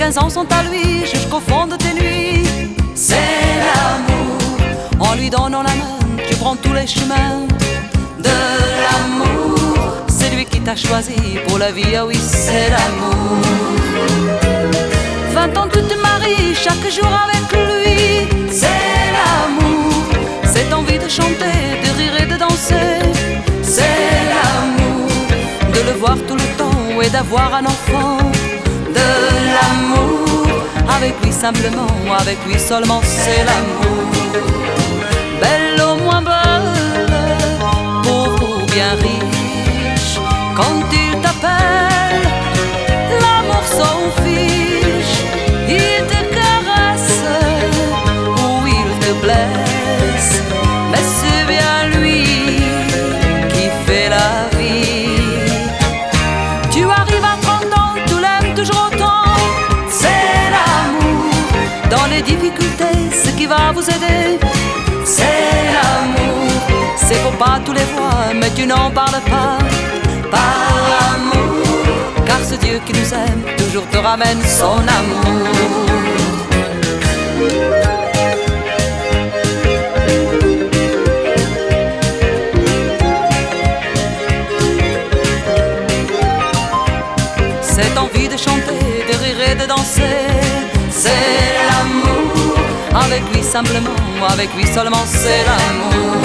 15 ans sont à lui jusqu'au fond de tes nuits. C'est l'amour. En lui donnant la main, tu prends tous les chemins de l'amour. C'est lui qui t'a choisi pour la vie, ah oui, c'est l'amour. 20 ans tu te maries chaque jour avec lui. C'est l'amour. Cette envie de chanter, de rire et de danser. C'est l'amour. De le voir tout le temps et d'avoir un enfant. De l'amour. Avec lui simplement, avec lui seulement, c'est l'amour. Belle au moins belle, pauvre ou bien riche, quand il t'appelle, l'amour s'en fiche. Il te caresse ou il te blesse, mais c'est bien lui qui fait la vie. Tu arrives à 30 ans, tu l'aimes toujours autant. C'est l'amour. Dans les difficultés, ce qui va vous aider, c'est l'amour. C'est faut pas tous les voir, mais tu n'en parles pas. Par amour, car ce Dieu qui nous aime toujours te ramène son amour. Cette envie de chanter, de rire et de danser, c'est l'amour. Avec lui simplement, avec lui seulement, c'est l'amour.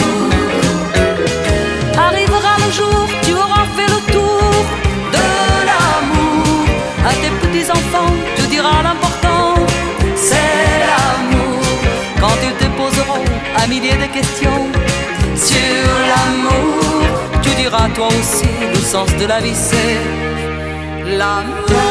Arrivera le jour, tu auras fait le tour de l'amour. À tes petits-enfants, tu diras l'important, c'est l'amour. Quand ils te poseront un millier de questions sur l'amour, tu diras toi aussi, le sens de la vie, c'est l'amour.